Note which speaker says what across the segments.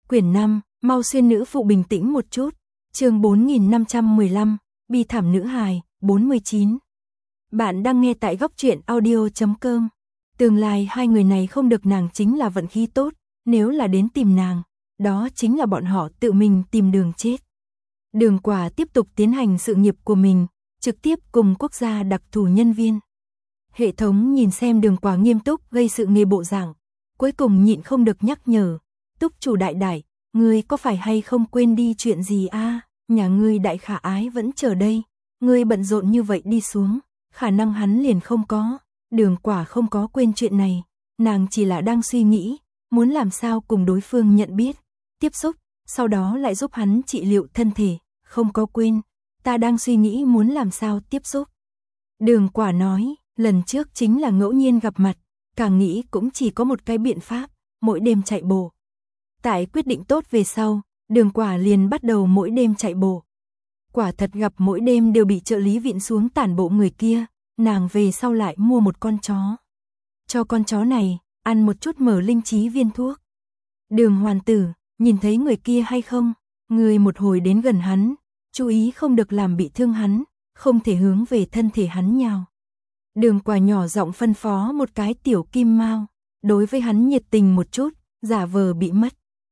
Speaker 1: Quyển 5, mau xuyên nữ phụ bình tĩnh một chút. Chương 4515, bi thảm nữ hài, 49. Bạn đang nghe tại góc truyện audio.com. Tương lai hai người này không được nàng chính là vận khí tốt, nếu là đến tìm nàng, đó chính là bọn họ tự mình tìm đường chết. Đường Quả tiếp tục tiến hành sự nghiệp của mình, trực tiếp cùng quốc gia đặc thù nhân viên. Hệ thống nhìn xem Đường Quả nghiêm túc gây sự nghề bộ dạng, cuối cùng nhịn không được nhắc nhở, túc chủ đại đại, ngươi có phải hay không quên đi chuyện gì a? Nhà ngươi đại khả ái vẫn chờ đây, ngươi bận rộn như vậy đi xuống, khả năng hắn liền không có. Đường Quả không có quên chuyện này, nàng chỉ là đang suy nghĩ, muốn làm sao cùng đối phương nhận biết, tiếp xúc, sau đó lại giúp hắn trị liệu thân thể, không có quên, ta đang suy nghĩ muốn làm sao tiếp xúc. Đường Quả nói, lần trước chính là ngẫu nhiên gặp mặt, càng nghĩ cũng chỉ có một cái biện pháp, mỗi đêm chạy bộ. Tại quyết định tốt về sau, Đường Quả liền bắt đầu mỗi đêm chạy bộ. Quả thật gặp mỗi đêm đều bị trợ lý vịn xuống tản bộ người kia, nàng về sau lại mua một con chó. Cho con chó này, ăn một chút mở linh trí viên thuốc. Đường Hoàn Tử, nhìn thấy người kia hay không? Người một hồi đến gần hắn, chú ý không được làm bị thương hắn, không thể hướng về thân thể hắn nhào. Đường Quả nhỏ giọng phân phó một cái tiểu kim mao, đối với hắn nhiệt tình một chút, giả vờ bị mất.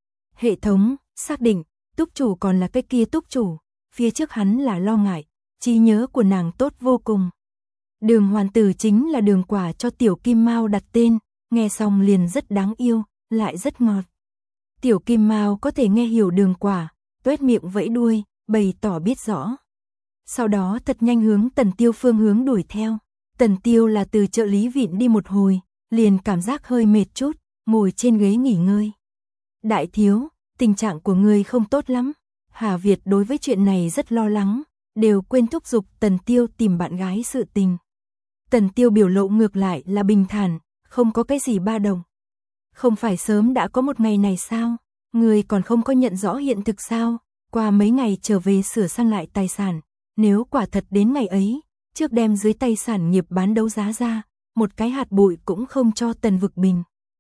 Speaker 1: Hệ thống, xác định, túc chủ còn là cái kia túc chủ, phía trước hắn là lo ngại, trí nhớ của nàng tốt vô cùng. Đường Hoàn Tử chính là Đường Quả cho tiểu kim mao đặt tên, nghe xong liền rất đáng yêu, lại rất ngọt. Tiểu kim mao có thể nghe hiểu Đường Quả, tuét miệng vẫy đuôi, bày tỏ biết rõ. Sau đó thật nhanh hướng Tần Tiêu phương hướng đuổi theo. Tần Tiêu là từ trợ lý vịn đi một hồi, liền cảm giác hơi mệt chút, ngồi trên ghế nghỉ ngơi. Đại thiếu, tình trạng của ngươi không tốt lắm. Hà Việt đối với chuyện này rất lo lắng, đều quên thúc giục Tần Tiêu tìm bạn gái sự tình. Tần Tiêu biểu lộ ngược lại là bình thản, không có cái gì ba động. Không phải sớm đã có một ngày này sao? Ngươi còn không có nhận rõ hiện thực sao? Qua mấy ngày trở về sửa sang lại tài sản, nếu quả thật đến ngày ấy, trước đem dưới tay sản nghiệp bán đấu giá ra, một cái hạt bụi cũng không cho Tần Vực Bình.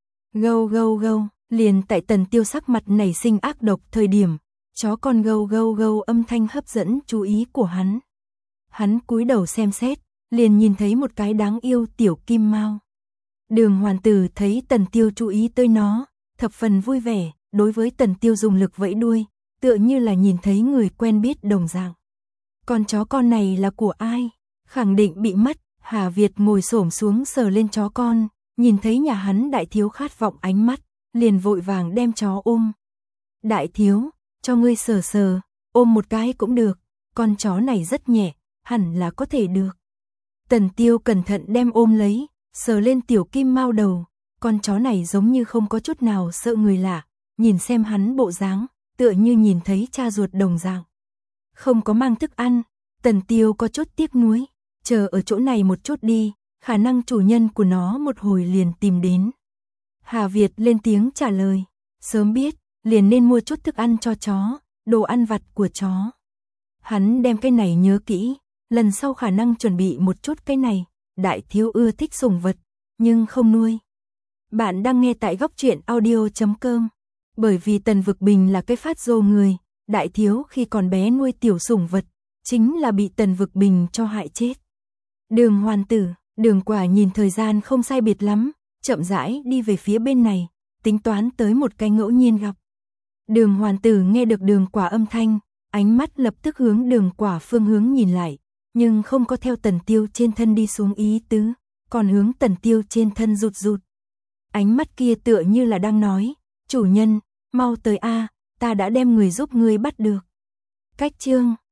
Speaker 1: Gâu gâu gâu, liền tại Tần Tiêu sắc mặt nảy sinh ác độc thời điểm, chó con gâu gâu gâu âm thanh hấp dẫn chú ý của hắn. Hắn cúi đầu xem xét, liền nhìn thấy một cái đáng yêu tiểu kim mao. Đường Hoàn Tử thấy Tần Tiêu chú ý tới nó, thập phần vui vẻ, đối với Tần Tiêu dùng lực vẫy đuôi, tựa như là nhìn thấy người quen biết đồng dạng. Con chó con này là của ai? Khẳng định bị mất. Hà Việt ngồi xổm xuống sờ lên chó con, nhìn thấy nhà hắn đại thiếu khát vọng ánh mắt, liền vội vàng đem chó ôm. Đại thiếu, cho ngươi sờ sờ, ôm một cái cũng được, con chó này rất nhẹ, hẳn là có thể được. Tần Tiêu cẩn thận đem ôm lấy, sờ lên tiểu kim mao đầu, con chó này giống như không có chút nào sợ người lạ, nhìn xem hắn bộ dáng, tựa như nhìn thấy cha ruột đồng dạng. Không có mang thức ăn, Tần Tiêu có chút tiếc nuối, chờ ở chỗ này một chút đi, khả năng chủ nhân của nó một hồi liền tìm đến. Hà Việt lên tiếng trả lời, sớm biết, liền nên mua chút thức ăn cho chó, đồ ăn vặt của chó. Hắn đem cái này nhớ kỹ, lần sau khả năng chuẩn bị một chút cái này, đại thiếu ưa thích sủng vật, nhưng không nuôi. Bạn đang nghe tại góc truyện audio.com, bởi vì Tần Vực Bình là cái phát rồ người, đại thiếu khi còn bé nuôi tiểu sủng vật, chính là bị Tần Vực Bình cho hại chết. Đường Hoàn Tử, Đường Quả nhìn thời gian không sai biệt lắm, chậm rãi đi về phía bên này, tính toán tới một cái ngẫu nhiên gặp. Đường Hoàn Tử nghe được Đường Quả âm thanh, ánh mắt lập tức hướng Đường Quả phương hướng nhìn lại, nhưng không có theo Tần Tiêu trên thân đi xuống ý tứ, còn hướng Tần Tiêu trên thân rụt rụt. Ánh mắt kia tựa như là đang nói, chủ nhân, mau tới a, ta đã đem người giúp ngươi bắt được. Cách chương